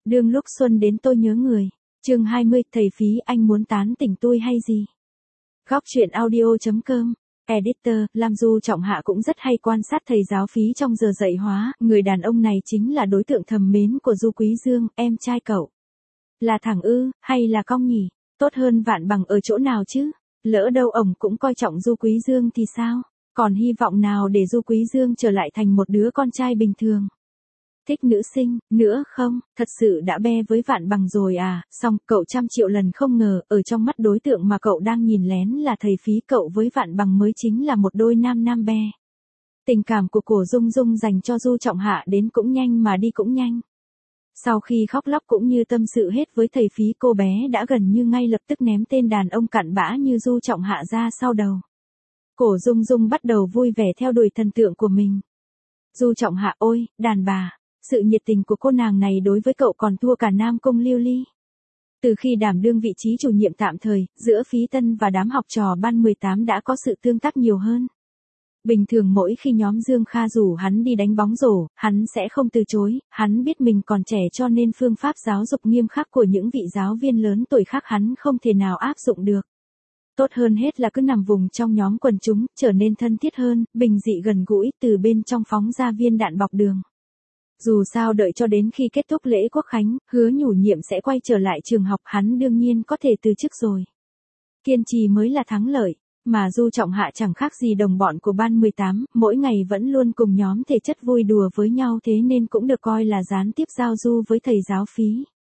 Đương lúc xuân đến tôi nhớ người. Chương 20, thầy phí anh muốn tán tỉnh tôi hay gì? Góc truyện audio.com. Editor, Lam Du Trọng Hạ cũng rất hay quan sát thầy giáo phí trong giờ dạy hóa, người đàn ông này chính là đối tượng thầm mến của Du Quý Dương, em trai cậu. Là thẳng ư, hay là cong nhỉ? Tốt hơn Vạn Bằng ở chỗ nào chứ? Lỡ đâu ổng cũng coi trọng Du Quý Dương thì sao? Còn hy vọng nào để Du Quý Dương trở lại thành một đứa con trai bình thường? Thích nữ sinh, nữa không, thật sự đã be với Vạn Bằng rồi à, xong, cậu trăm triệu lần không ngờ, ở trong mắt đối tượng mà cậu đang nhìn lén là thầy phí, cậu với Vạn Bằng mới chính là một đôi nam nam be. Tình cảm của Cổ Dung Dung dành cho Du Trọng Hạ đến cũng nhanh mà đi cũng nhanh. Sau khi khóc lóc cũng như tâm sự hết với thầy phí, cô bé đã gần như ngay lập tức ném tên đàn ông cặn bã như Du Trọng Hạ ra sau đầu. Cổ Dung Dung bắt đầu vui vẻ theo đuổi thần tượng của mình. Du Trọng Hạ ôi, đàn bà. Sự nhiệt tình của cô nàng này đối với cậu còn thua cả Nam Cung Lưu Ly. Từ khi đảm đương vị trí chủ nhiệm tạm thời, giữa Phí Tân và đám học trò ban 18 đã có sự tương tác nhiều hơn. Bình thường mỗi khi nhóm Dương Kha rủ hắn đi đánh bóng rổ, hắn sẽ không từ chối, hắn biết mình còn trẻ cho nên phương pháp giáo dục nghiêm khắc của những vị giáo viên lớn tuổi khác hắn không thể nào áp dụng được. Tốt hơn hết là cứ nằm vùng trong nhóm quần chúng, trở nên thân thiết hơn, bình dị gần gũi, từ bên trong phóng ra viên đạn bọc đường. Dù sao đợi cho đến khi kết thúc lễ quốc khánh, Hứa Nhủ Nhiệm sẽ quay trở lại trường học, hắn đương nhiên có thể từ chức rồi. Kiên trì mới là thắng lợi, mà Du Trọng Hạ chẳng khác gì đồng bọn của ban 18, mỗi ngày vẫn luôn cùng nhóm thể chất vui đùa với nhau, thế nên cũng được coi là gián tiếp giao du với thầy giáo phí.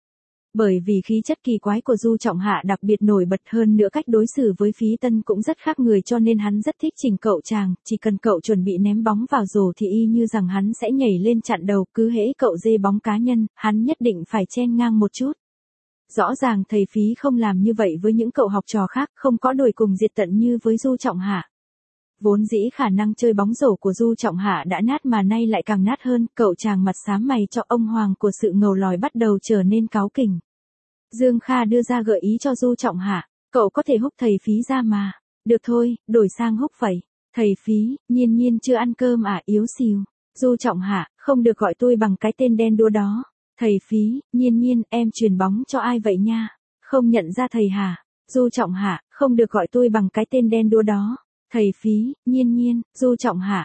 Bởi vì khí chất kỳ quái của Du Trọng Hạ đặc biệt nổi bật, hơn nữa cách đối xử với Phí Tân cũng rất khác người, cho nên hắn rất thích chỉnh cậu chàng, chỉ cần cậu chuẩn bị ném bóng vào rổ thì y như rằng hắn sẽ nhảy lên chặn đầu, cứ hễ cậu dê bóng cá nhân, hắn nhất định phải chen ngang một chút. Rõ ràng thầy phí không làm như vậy với những cậu học trò khác, không có đuổi cùng diệt tận như với Du Trọng Hạ. Vốn dĩ khả năng chơi bóng rổ của Du Trọng Hạ đã nát mà nay lại càng nát hơn, cậu chàng mặt xám mày cho ông hoàng của sự ngầu lòi bắt đầu trở nên cáu kỉnh. Dương Kha đưa ra gợi ý cho Du Trọng Hạ, cậu có thể húc thầy phí ra mà. Được thôi, đổi sang húc vậy. Thầy phí, Nhiên Nhiên chưa ăn cơm à, yếu xìu. Du Trọng Hạ, không được gọi tôi bằng cái tên đen đúa đó. Thầy phí, Nhiên Nhiên, em truyền bóng cho ai vậy nha? Không nhận ra thầy hả? Du Trọng Hạ, không được gọi tôi bằng cái tên đen đúa đó. Thầy phí, Nhiên Nhiên, Du Trọng Hạ,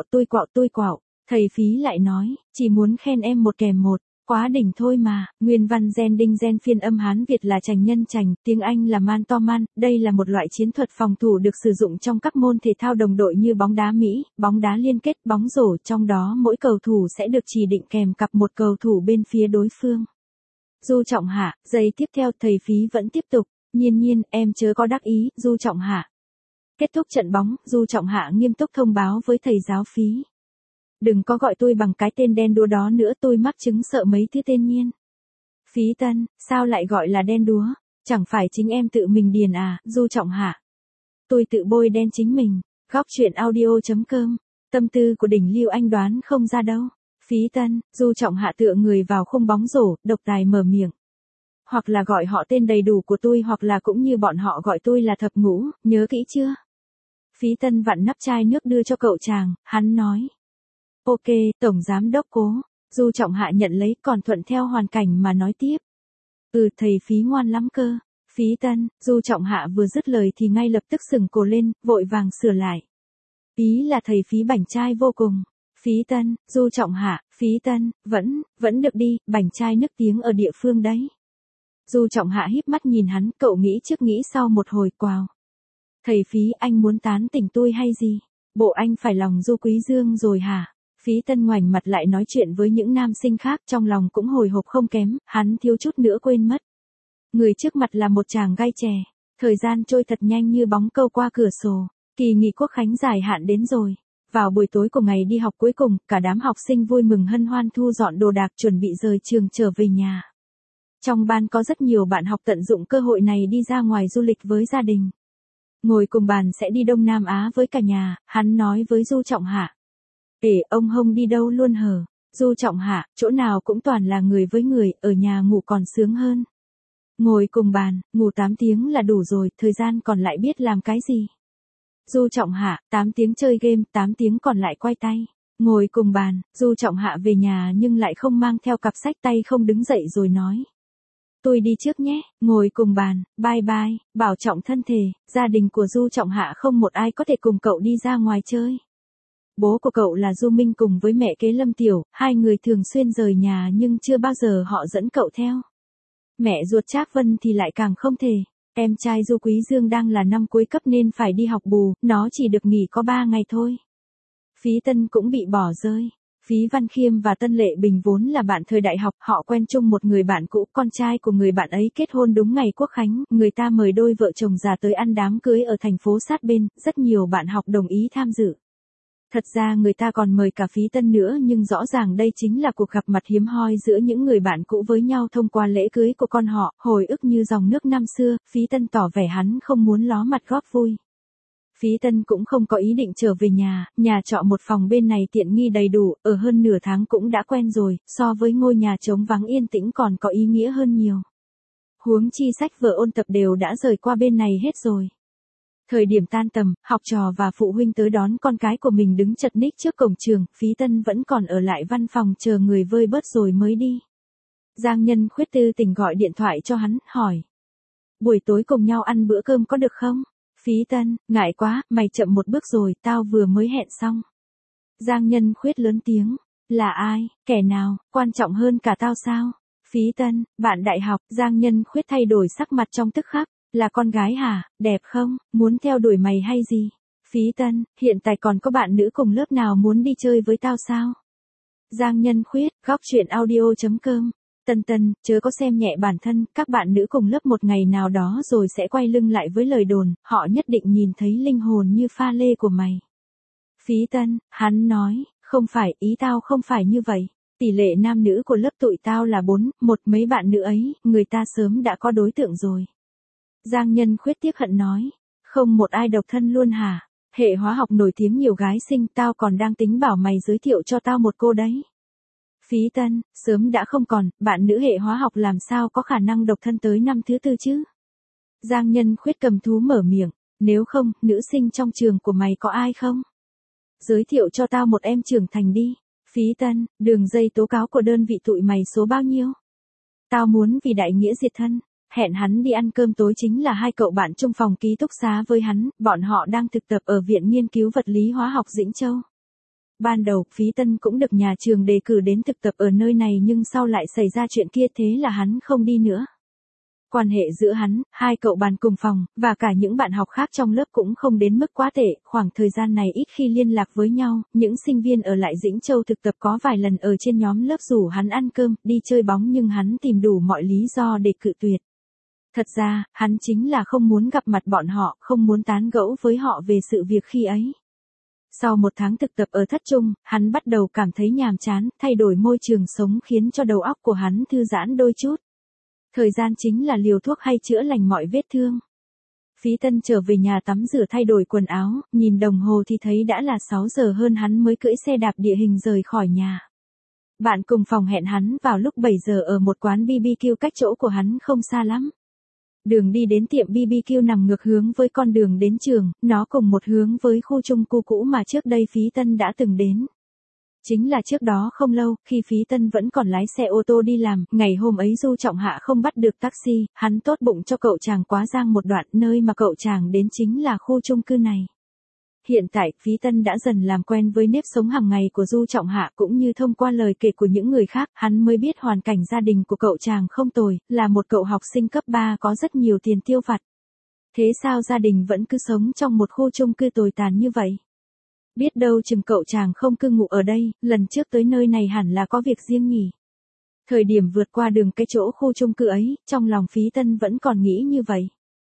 tôi quạo. Thầy phí lại nói, chỉ muốn khen em một kèm một. Quá đỉnh thôi mà, nguyên văn gen đinh gen phiên âm Hán Việt là chành nhân chành, tiếng Anh là man to man, đây là một loại chiến thuật phòng thủ được sử dụng trong các môn thể thao đồng đội như bóng đá Mỹ, bóng đá liên kết, bóng rổ, trong đó mỗi cầu thủ sẽ được chỉ định kèm cặp một cầu thủ bên phía đối phương. Du Trọng Hạ, giây tiếp theo thầy phí vẫn tiếp tục, Nhiên Nhiên, em chớ có đắc ý, Du Trọng Hạ. Kết thúc trận bóng, Du Trọng Hạ nghiêm túc thông báo với thầy giáo phí. Đừng có gọi tôi bằng cái tên đen đúa đó nữa, tôi mắc chứng sợ mấy thứ tên Nhiên. Phí Tân, sao lại gọi là đen đúa? Chẳng phải chính em tự mình điền à, Du Trọng Hạ. Tôi tự bôi đen chính mình. Góc truyện audio.com. Tâm tư của đỉnh Lưu Anh đoán không ra đâu. Phí Tân, Du Trọng Hạ tựa người vào khung bóng rổ, độc tài mở miệng. Hoặc là gọi họ tên đầy đủ của tôi, hoặc là cũng như bọn họ gọi tôi là thập ngũ, nhớ kỹ chưa? Phí Tân vặn nắp chai nước đưa cho cậu chàng, hắn nói. Ok, Tổng Giám Đốc Cố. Du Trọng Hạ nhận lấy, còn thuận theo hoàn cảnh mà nói tiếp. Thầy phí ngoan lắm cơ. Phí Tân, Du Trọng Hạ vừa dứt lời thì ngay lập tức sừng cổ lên, vội vàng sửa lại. Ý là thầy phí bảnh trai vô cùng. Phí Tân, Du Trọng Hạ, Phí Tân, vẫn được đi, bảnh trai nức tiếng ở địa phương đấy. Du Trọng Hạ híp mắt nhìn hắn, cậu nghĩ trước nghĩ sau một hồi, quào. Thầy phí, anh muốn tán tỉnh tôi hay gì? Bộ anh phải lòng Du Quý Dương rồi hả? Phí Tân ngoảnh mặt lại nói chuyện với những nam sinh khác, trong lòng cũng hồi hộp không kém, hắn thiếu chút nữa quên mất. Người trước mặt là một chàng gai chè. Thời gian trôi thật nhanh như bóng câu qua cửa sổ. Kỳ nghỉ quốc khánh dài hạn đến rồi. Vào buổi tối của ngày đi học cuối cùng, cả đám học sinh vui mừng hân hoan thu dọn đồ đạc chuẩn bị rời trường trở về nhà. Trong ban có rất nhiều bạn học tận dụng cơ hội này đi ra ngoài du lịch với gia đình. Ngồi cùng bàn sẽ đi Đông Nam Á với cả nhà, hắn nói với Du Trọng Hạ. Ông Hông đi đâu luôn hở? Du Trọng Hạ, chỗ nào cũng toàn là người với người, ở nhà ngủ còn sướng hơn. Ngồi cùng bàn, ngủ 8 tiếng là đủ rồi, thời gian còn lại biết làm cái gì? Du Trọng Hạ, 8 tiếng chơi game, 8 tiếng còn lại quay tay. Ngồi cùng bàn, Du Trọng Hạ về nhà nhưng lại không mang theo cặp sách tay không đứng dậy rồi nói. Tôi đi trước nhé, ngồi cùng bàn, bye bye, bảo trọng thân thể, gia đình của Du Trọng Hạ không một ai có thể cùng cậu đi ra ngoài chơi. Bố của cậu là Du Minh cùng với mẹ kế Lâm Tiểu, hai người thường xuyên rời nhà nhưng chưa bao giờ họ dẫn cậu theo. Mẹ ruột Trác Vân thì lại càng không thể. Em trai Du Quý Dương đang là năm cuối cấp nên phải đi học bù, nó chỉ được nghỉ có 3 ngày thôi. Phí Tân cũng bị bỏ rơi. Phí Văn Khiêm và Tân Lệ Bình vốn là bạn thời đại học, họ quen chung một người bạn cũ, con trai của người bạn ấy kết hôn đúng ngày Quốc Khánh, người ta mời đôi vợ chồng già tới ăn đám cưới ở thành phố sát bên, rất nhiều bạn học đồng ý tham dự. Thật ra người ta còn mời cả Phí Tân nữa nhưng rõ ràng đây chính là cuộc gặp mặt hiếm hoi giữa những người bạn cũ với nhau thông qua lễ cưới của con họ, hồi ức như dòng nước năm xưa, Phí Tân tỏ vẻ hắn không muốn ló mặt góp vui. Phí Tân cũng không có ý định trở về nhà trọ một phòng bên này tiện nghi đầy đủ, ở hơn nửa tháng cũng đã quen rồi, so với ngôi nhà trống vắng yên tĩnh còn có ý nghĩa hơn nhiều. Huống chi sách vở ôn tập đều đã rời qua bên này hết rồi. Thời điểm tan tầm, học trò và phụ huynh tới đón con cái của mình đứng chật ních trước cổng trường, Phí Tân vẫn còn ở lại văn phòng chờ người vơi bớt rồi mới đi. Giang Nhân Khuyết tư tình gọi điện thoại cho hắn, hỏi. Buổi tối cùng nhau ăn bữa cơm có được không? Phí Tân, ngại quá, mày chậm một bước rồi, tao vừa mới hẹn xong. Giang Nhân Khuyết lớn tiếng, là ai, kẻ nào, quan trọng hơn cả tao sao? Phí Tân, bạn đại học, Giang Nhân Khuyết thay đổi sắc mặt trong tức khắc, là con gái hả, đẹp không, muốn theo đuổi mày hay gì? Phí Tân, hiện tại còn có bạn nữ cùng lớp nào muốn đi chơi với tao sao? Giang Nhân Khuyết, góc truyện audio.com. Tân, chớ có xem nhẹ bản thân, các bạn nữ cùng lớp một ngày nào đó rồi sẽ quay lưng lại với lời đồn, họ nhất định nhìn thấy linh hồn như pha lê của mày. Phí Tân, hắn nói, không phải, ý tao không phải như vậy. Tỷ lệ nam nữ của lớp tụi tao là 4-1, mấy bạn nữ ấy, người ta sớm đã có đối tượng rồi. Giang Nhân Khuyết tiếc hận nói, không một ai độc thân luôn hả? Hệ hóa học nổi tiếng nhiều gái xinh, tao còn đang tính bảo mày giới thiệu cho tao một cô đấy. Phí Tân, sớm đã không còn, bạn nữ hệ hóa học làm sao có khả năng độc thân tới năm thứ 4 chứ? Giang Nhân Khuyết cầm thú mở miệng, nếu không, nữ sinh trong trường của mày có ai không? Giới thiệu cho tao một em trưởng thành đi. Phí Tân, đường dây tố cáo của đơn vị tụi mày số bao nhiêu? Tao muốn vì đại nghĩa diệt thân. Hẹn hắn đi ăn cơm tối chính là hai cậu bạn chung phòng ký túc xá với hắn, bọn họ đang thực tập ở Viện Nghiên cứu Vật lý Hóa học Dĩnh Châu. Ban đầu, Phí Tân cũng được nhà trường đề cử đến thực tập ở nơi này nhưng sau lại xảy ra chuyện kia thế là hắn không đi nữa. Quan hệ giữa hắn, hai cậu bạn cùng phòng, và cả những bạn học khác trong lớp cũng không đến mức quá tệ, khoảng thời gian này ít khi liên lạc với nhau, những sinh viên ở lại Dĩnh Châu thực tập có vài lần ở trên nhóm lớp rủ hắn ăn cơm, đi chơi bóng nhưng hắn tìm đủ mọi lý do để cự tuyệt. Thật ra, hắn chính là không muốn gặp mặt bọn họ, không muốn tán gẫu với họ về sự việc khi ấy. Sau 1 tháng thực tập ở Thất Trung, hắn bắt đầu cảm thấy nhàm chán, thay đổi môi trường sống khiến cho đầu óc của hắn thư giãn đôi chút. Thời gian chính là liều thuốc hay chữa lành mọi vết thương. Phí Tân trở về nhà tắm rửa thay đổi quần áo, nhìn đồng hồ thì thấy đã là 6 giờ hơn hắn mới cưỡi xe đạp địa hình rời khỏi nhà. Bạn cùng phòng hẹn hắn vào lúc 7 giờ ở một quán BBQ cách chỗ của hắn không xa lắm. Đường đi đến tiệm BBQ nằm ngược hướng với con đường đến trường, nó cùng một hướng với khu chung cư cũ mà trước đây Phí Tân đã từng đến. Chính là trước đó không lâu, khi Phí Tân vẫn còn lái xe ô tô đi làm, ngày hôm ấy Du Trọng Hạ không bắt được taxi, hắn tốt bụng cho cậu chàng quá giang một đoạn, nơi mà cậu chàng đến chính là khu chung cư này. Hiện tại, Phí Tân đã dần làm quen với nếp sống hàng ngày của Du Trọng Hạ cũng như thông qua lời kể của những người khác, hắn mới biết hoàn cảnh gia đình của cậu chàng không tồi, là một cậu học sinh cấp 3 có rất nhiều tiền tiêu vặt. Thế sao gia đình vẫn cứ sống trong một khu chung cư tồi tàn như vậy? Biết đâu chừng cậu chàng không cư ngụ ở đây, lần trước tới nơi này hẳn là có việc riêng nhỉ. Thời điểm vượt qua đường cái chỗ khu chung cư ấy, trong lòng Phí Tân vẫn còn nghĩ như vậy.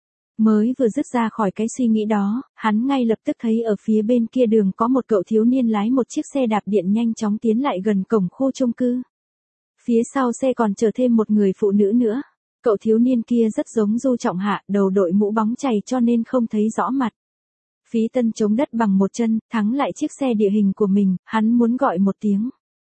Mới vừa dứt ra khỏi cái suy nghĩ đó, hắn ngay lập tức thấy ở phía bên kia đường có một cậu thiếu niên lái một chiếc xe đạp điện nhanh chóng tiến lại gần cổng khu chung cư. Phía sau xe còn chở thêm một người phụ nữ nữa. Cậu thiếu niên kia rất giống Du Trọng Hạ, đầu đội mũ bóng chày cho nên không thấy rõ mặt. Phí Tân chống đất bằng một chân, thắng lại chiếc xe địa hình của mình, hắn muốn gọi một tiếng.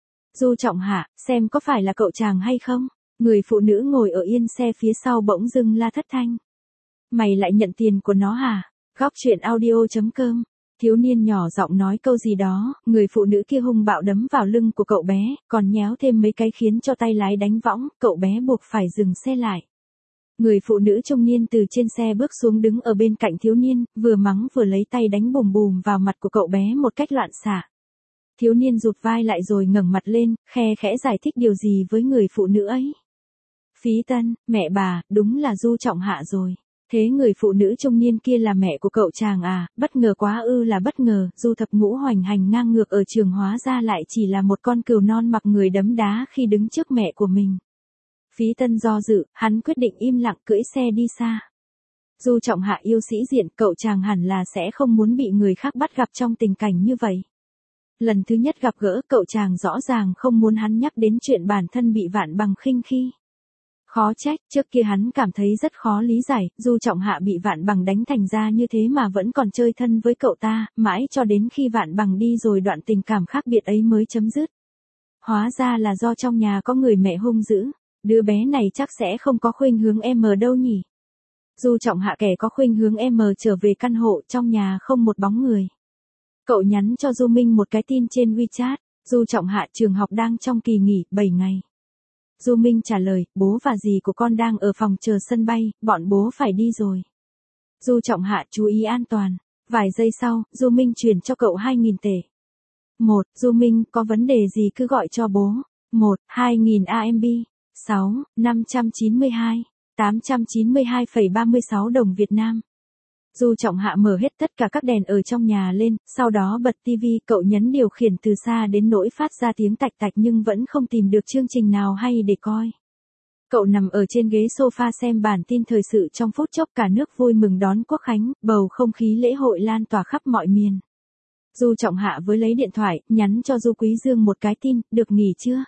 Du Trọng Hạ, xem có phải là cậu chàng hay không? Người phụ nữ ngồi ở yên xe phía sau bỗng dưng la thất thanh. Mày lại nhận tiền của nó hả? Góc truyện audio.com Thiếu niên nhỏ giọng nói câu gì đó, người phụ nữ kia hung bạo đấm vào lưng của cậu bé, còn nhéo thêm mấy cái khiến cho tay lái đánh võng, cậu bé buộc phải dừng xe lại. Người phụ nữ trung niên từ trên xe bước xuống đứng ở bên cạnh thiếu niên, vừa mắng vừa lấy tay đánh bùm bùm vào mặt của cậu bé một cách loạn xạ. Thiếu niên rụt vai lại rồi ngẩng mặt lên, khe khẽ giải thích điều gì với người phụ nữ ấy. Phí Tân, mẹ bà, đúng là Du Trọng Hạ rồi. Thế người phụ nữ trung niên kia là mẹ của cậu chàng à, bất ngờ quá ư là bất ngờ, Du Thập Ngũ hoành hành ngang ngược ở trường hóa ra lại chỉ là một con cừu non mặc người đấm đá khi đứng trước mẹ của mình. Phí Tân do dự, hắn quyết định im lặng cưỡi xe đi xa. Du Trọng Hạ yêu sĩ diện, cậu chàng hẳn là sẽ không muốn bị người khác bắt gặp trong tình cảnh như vậy. Lần thứ nhất gặp gỡ, cậu chàng rõ ràng không muốn hắn nhắc đến chuyện bản thân bị Vạn Bằng khinh khi. Khó trách, trước kia hắn cảm thấy rất khó lý giải, Du Trọng Hạ bị Vạn Bằng đánh thành ra như thế mà vẫn còn chơi thân với cậu ta, mãi cho đến khi Vạn Bằng đi rồi đoạn tình cảm khác biệt ấy mới chấm dứt. Hóa ra là do trong nhà có người mẹ hung dữ, đứa bé này chắc sẽ không có khuynh hướng M đâu nhỉ. Du Trọng Hạ kẻ có khuynh hướng M trở về căn hộ, trong nhà không một bóng người. Cậu nhắn cho Du Minh một cái tin trên WeChat, Du Trọng Hạ trường học đang trong kỳ nghỉ 7 ngày. Du Minh trả lời, bố và dì của con đang ở phòng chờ sân bay, bọn bố phải đi rồi. Du Trọng Hạ chú ý an toàn. Vài giây sau, Du Minh chuyển cho cậu 2.000 tệ. 1. Du Minh, có vấn đề gì cứ gọi cho bố. 1. 2.000 AMB. 6. 592. 892,36 đồng Việt Nam. Du Trọng Hạ mở hết tất cả các đèn ở trong nhà lên, sau đó bật tivi, cậu nhấn điều khiển từ xa đến nỗi phát ra tiếng tạch tạch nhưng vẫn không tìm được chương trình nào hay để coi. Cậu nằm ở trên ghế sofa xem bản tin thời sự, trong phút chốc cả nước vui mừng đón Quốc khánh, bầu không khí lễ hội lan tỏa khắp mọi miền. Du Trọng Hạ với lấy điện thoại, nhắn cho Du Quý Dương một cái tin, được nghỉ chưa?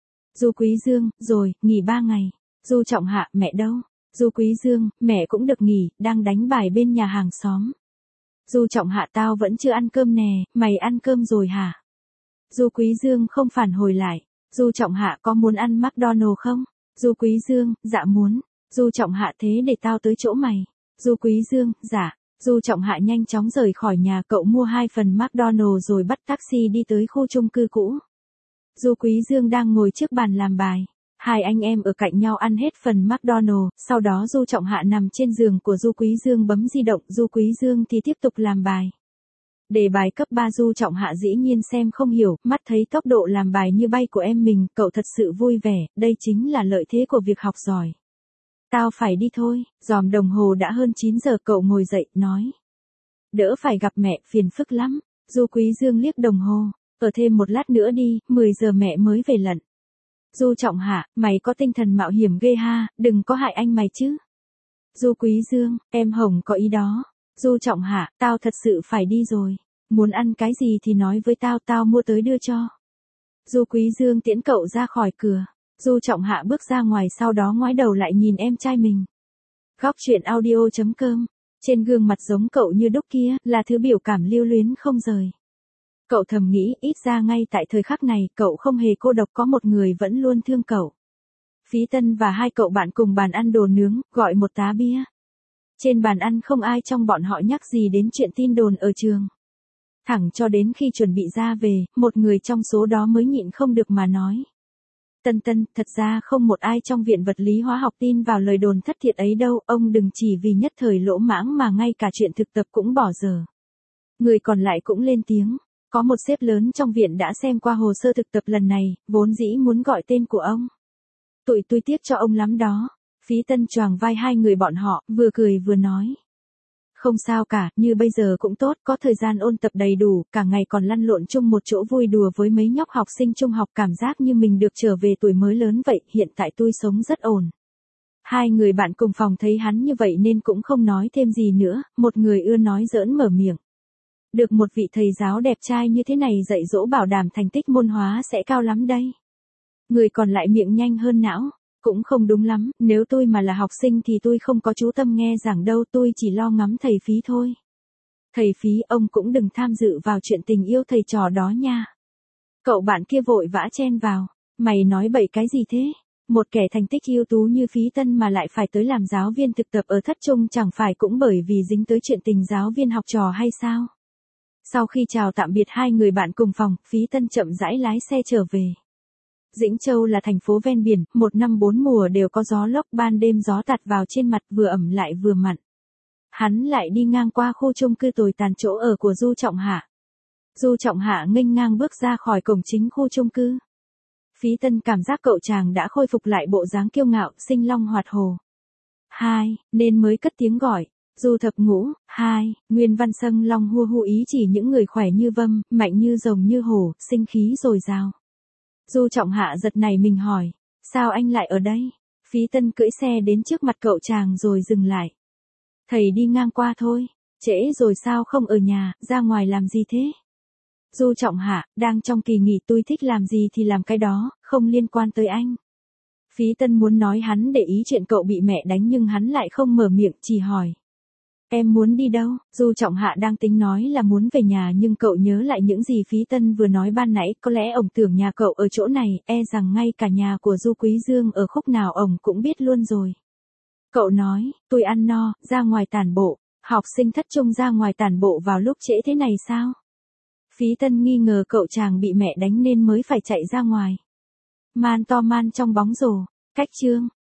Du Quý Dương, rồi, nghỉ 3 ngày. Du Trọng Hạ, mẹ đâu? Du Quý Dương, mẹ cũng được nghỉ, đang đánh bài bên nhà hàng xóm. Du Trọng Hạ, tao vẫn chưa ăn cơm nè, mày ăn cơm rồi hả? Du Quý Dương không phản hồi lại. Du Trọng Hạ, có muốn ăn McDonald's không? Du Quý Dương, dạ muốn. Du Trọng Hạ, thế để tao tới chỗ mày. Du Quý Dương, dạ. Du Trọng Hạ nhanh chóng rời khỏi nhà, cậu mua 2 phần McDonald's rồi bắt taxi đi tới khu chung cư cũ. Du Quý Dương đang ngồi trước bàn làm bài. Hai anh em ở cạnh nhau ăn hết phần McDonald's, sau đó Du Trọng Hạ nằm trên giường của Du Quý Dương bấm di động, Du Quý Dương thì tiếp tục làm bài. Đề bài cấp 3 Du Trọng Hạ dĩ nhiên xem không hiểu, mắt thấy tốc độ làm bài như bay của em mình, cậu thật sự vui vẻ, đây chính là lợi thế của việc học giỏi. Tao phải đi thôi, dòm đồng hồ đã hơn 9 giờ, cậu ngồi dậy, nói. Đỡ phải gặp mẹ, phiền phức lắm. Du Quý Dương liếc đồng hồ, ở thêm một lát nữa đi, 10 giờ mẹ mới về lận. Du Trọng Hạ, mày có tinh thần mạo hiểm ghê ha, đừng có hại anh mày chứ. Du Quý Dương, em Hồng có ý đó. Du Trọng Hạ, tao thật sự phải đi rồi. Muốn ăn cái gì thì nói với tao, tao mua tới đưa cho. Du Quý Dương tiễn cậu ra khỏi cửa. Du Trọng Hạ bước ra ngoài, sau đó ngoái đầu lại nhìn em trai mình. Góc truyện audio.com. Trên gương mặt giống cậu như đúc kia, là thứ biểu cảm lưu luyến không rời. Cậu thầm nghĩ, ít ra ngay tại thời khắc này, cậu không hề cô độc, có một người vẫn luôn thương cậu. Phí Tân và hai cậu bạn cùng bàn ăn đồ nướng, gọi một tá bia. Trên bàn ăn không ai trong bọn họ nhắc gì đến chuyện tin đồn ở trường. Thẳng cho đến khi chuẩn bị ra về, một người trong số đó mới nhịn không được mà nói. Tân Tân, thật ra không một ai trong viện vật lý hóa học tin vào lời đồn thất thiệt ấy đâu, ông đừng chỉ vì nhất thời lỗ mãng mà ngay cả chuyện thực tập cũng bỏ dở. Người còn lại cũng lên tiếng. Có một sếp lớn trong viện đã xem qua hồ sơ thực tập lần này, vốn dĩ muốn gọi tên của ông. Tụi tôi tiếc cho ông lắm đó. Phí Tân choàng vai hai người bọn họ, vừa cười vừa nói. Không sao cả, như bây giờ cũng tốt, có thời gian ôn tập đầy đủ, cả ngày còn lăn lộn chung một chỗ vui đùa với mấy nhóc học sinh trung học, cảm giác như mình được trở về tuổi mới lớn vậy, hiện tại tôi sống rất ổn. Hai người bạn cùng phòng thấy hắn như vậy nên cũng không nói thêm gì nữa, một người ưa nói giỡn mở miệng. Được một vị thầy giáo đẹp trai như thế này dạy dỗ bảo đảm thành tích môn hóa sẽ cao lắm đây. Người còn lại miệng nhanh hơn não. Cũng không đúng lắm, nếu tôi mà là học sinh thì tôi không có chú tâm nghe giảng đâu, tôi chỉ lo ngắm thầy Phí thôi. Thầy Phí, ông cũng đừng tham dự vào chuyện tình yêu thầy trò đó nha. Cậu bạn kia vội vã chen vào. Mày nói bậy cái gì thế? Một kẻ thành tích ưu tú như Phí Tân mà lại phải tới làm giáo viên thực tập ở thất trung, chẳng phải cũng bởi vì dính tới chuyện tình giáo viên học trò hay sao? Sau khi chào tạm biệt hai người bạn cùng phòng, Phí Tân chậm rãi lái xe trở về. Dĩnh Châu là thành phố ven biển, một năm bốn mùa đều có gió lốc, ban đêm gió tạt vào trên mặt vừa ẩm lại vừa mặn. Hắn lại đi ngang qua khu chung cư tồi tàn chỗ ở của Du Trọng Hạ. Du Trọng Hạ nghênh ngang bước ra khỏi cổng chính khu chung cư. Phí Tân cảm giác cậu chàng đã khôi phục lại bộ dáng kiêu ngạo, sinh long hoạt hổ. Hai, nên mới cất tiếng gọi. Du Thập Ngũ, hai, Nguyên Văn Sâng long hua hu ý chỉ những người khỏe như vâm, mạnh như rồng như hổ, sinh khí dồi dào. Du Trọng Hạ giật nảy mình hỏi, sao anh lại ở đây? Phí Tân cưỡi xe đến trước mặt cậu chàng rồi dừng lại. Thầy đi ngang qua thôi, trễ rồi sao không ở nhà, ra ngoài làm gì thế? Du Trọng Hạ, đang trong kỳ nghỉ, tôi thích làm gì thì làm cái đó, không liên quan tới anh. Phí Tân muốn nói hắn để ý chuyện cậu bị mẹ đánh nhưng hắn lại không mở miệng, chỉ hỏi. Em muốn đi đâu? Du Trọng Hạ đang tính nói là muốn về nhà nhưng cậu nhớ lại những gì Phí Tân vừa nói ban nãy, có lẽ ổng tưởng nhà cậu ở chỗ này, e rằng ngay cả nhà của Du Quý Dương ở khúc nào ổng cũng biết luôn rồi. Cậu nói, tôi ăn no, ra ngoài tản bộ, học sinh thất trung ra ngoài tản bộ vào lúc trễ thế này sao? Phí Tân nghi ngờ cậu chàng bị mẹ đánh nên mới phải chạy ra ngoài. Man to man trong bóng rổ, cách chương.